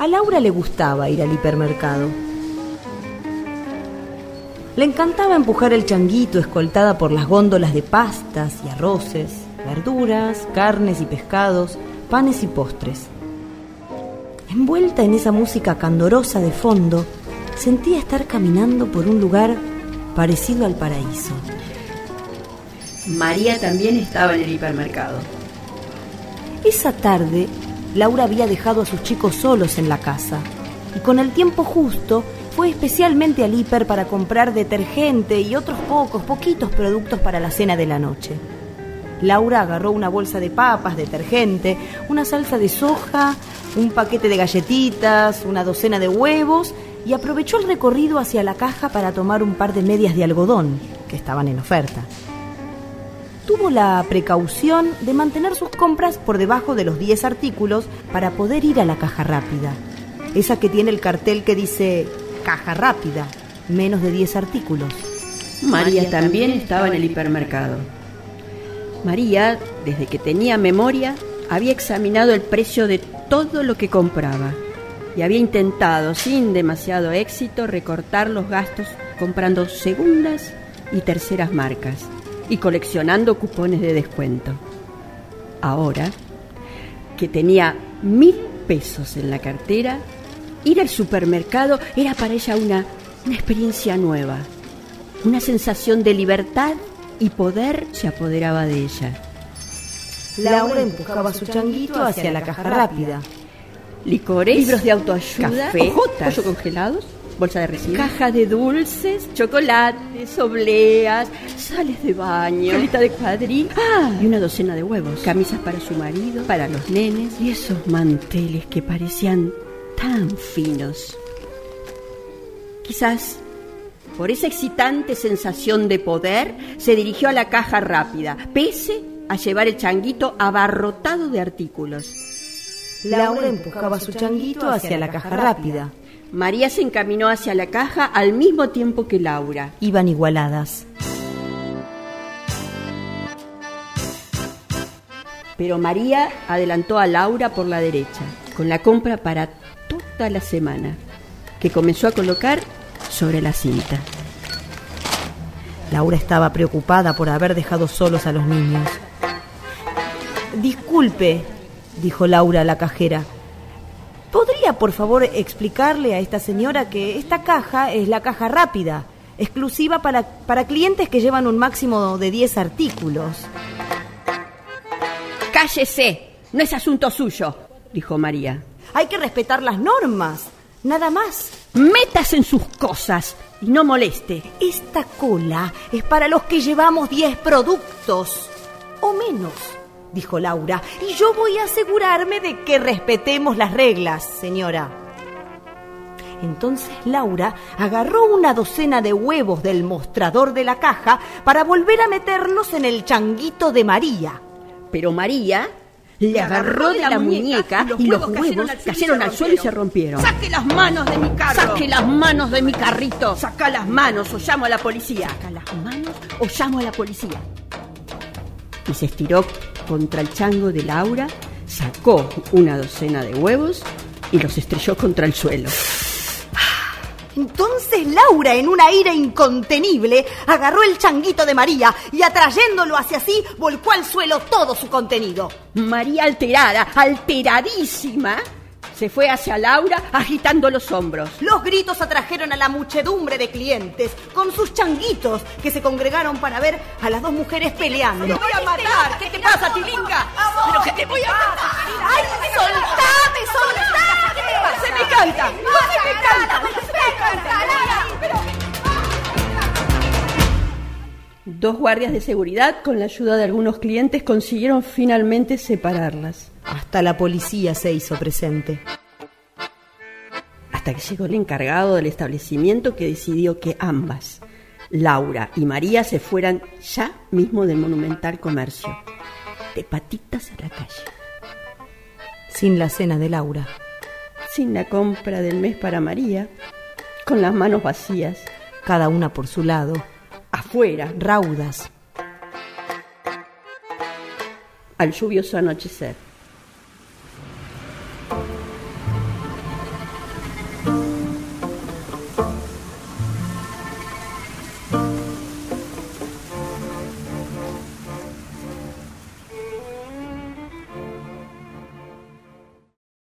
A Laura le gustaba ir al hipermercado. Le encantaba empujar el changuito escoltada por las góndolas de pastas y arroces, verduras, carnes y pescados, panes y postres. Envuelta en esa música candorosa de fondo, sentía estar caminando por un lugar parecido al paraíso. María también estaba en el hipermercado. Esa tarde, Laura había dejado a sus chicos solos en la casa y con el tiempo justo fue especialmente al hiper para comprar detergente y otros poquitos productos para la cena de la noche. Laura agarró una bolsa de papas, detergente, una salsa de soja, un paquete de galletitas, una docena de huevos y aprovechó el recorrido hacia la caja para tomar un par de medias de algodón que estaban en oferta. Tuvo la precaución de mantener sus compras por debajo de los 10 artículos para poder ir a la caja rápida. Esa que tiene el cartel que dice caja rápida, menos de 10 artículos. María también estaba en el hipermercado. María, desde que tenía memoria, había examinado el precio de todo lo que compraba y había intentado, sin demasiado éxito, recortar los gastos comprando segundas y terceras marcas y coleccionando cupones de descuento. Ahora, que tenía 1.000 pesos en la cartera, ir al supermercado era para ella una experiencia nueva. Una sensación de libertad y poder se apoderaba de ella. Laura empujaba su changuito hacia la caja rápida. Licores, libros de autoayuda, café, hojotas, pollo congelados, bolsa de residuos, caja de dulces, chocolates, obleas, sales de baño, colita de cuadril, y una docena de huevos, camisas para su marido, para los nenes y esos manteles que parecían tan finos. Quizás por esa excitante sensación de poder se dirigió a la caja rápida, pese a llevar el changuito abarrotado de artículos. Laura empujaba su changuito hacia la caja rápida. María se encaminó hacia la caja al mismo tiempo que Laura. Iban igualadas. Pero María adelantó a Laura por la derecha, con la compra para toda la semana, que comenzó a colocar sobre la cinta. Laura estaba preocupada por haber dejado solos a los niños. Disculpe, dijo Laura a la cajera. ¿Podría, por favor, explicarle a esta señora que esta caja es la caja rápida, exclusiva para clientes que llevan un máximo de 10 artículos? ¡Cállese! No es asunto suyo, dijo María. Hay que respetar las normas, nada más. Métase en sus cosas y no moleste. Esta cola es para los que llevamos 10 productos o menos, dijo Laura, y yo voy a asegurarme de que respetemos las reglas, señora. Entonces Laura agarró una docena de huevos del mostrador de la caja para volver a meterlos en el changuito de María. Pero María le agarró de la muñeca y los huevos cayeron al suelo y se rompieron. ¡Saque las manos de mi carro! ¡Saque las manos de mi carrito! ¡Saca las manos o llamo a la policía! ¡Saca las manos o llamo a la policía! Y se estiró contra el chango de Laura, sacó una docena de huevos y los estrelló contra el suelo. Entonces Laura, en una ira incontenible, agarró el changuito de María y atrayéndolo hacia sí, volcó al suelo todo su contenido. María, alteradísima, se fue hacia Laura agitando los hombros. Los gritos atrajeron a la muchedumbre de clientes con sus changuitos que se congregaron para ver a las dos mujeres peleando. ¡Te voy a matar! ¿Qué te pasa, Tilinga? ¡Pero que te voy a matar! ¡Ay, soltame! ¡Se me canta! Dos guardias de seguridad, con la ayuda de algunos clientes, consiguieron finalmente separarlas. Hasta la policía se hizo presente. Hasta que llegó el encargado del establecimiento, que decidió que ambas, Laura y María, se fueran ya mismo del monumental comercio, de patitas a la calle. Sin la cena de Laura. Sin la compra del mes para María, con las manos vacías. Cada una por su lado. Afuera, raudas. Al lluvioso anochecer.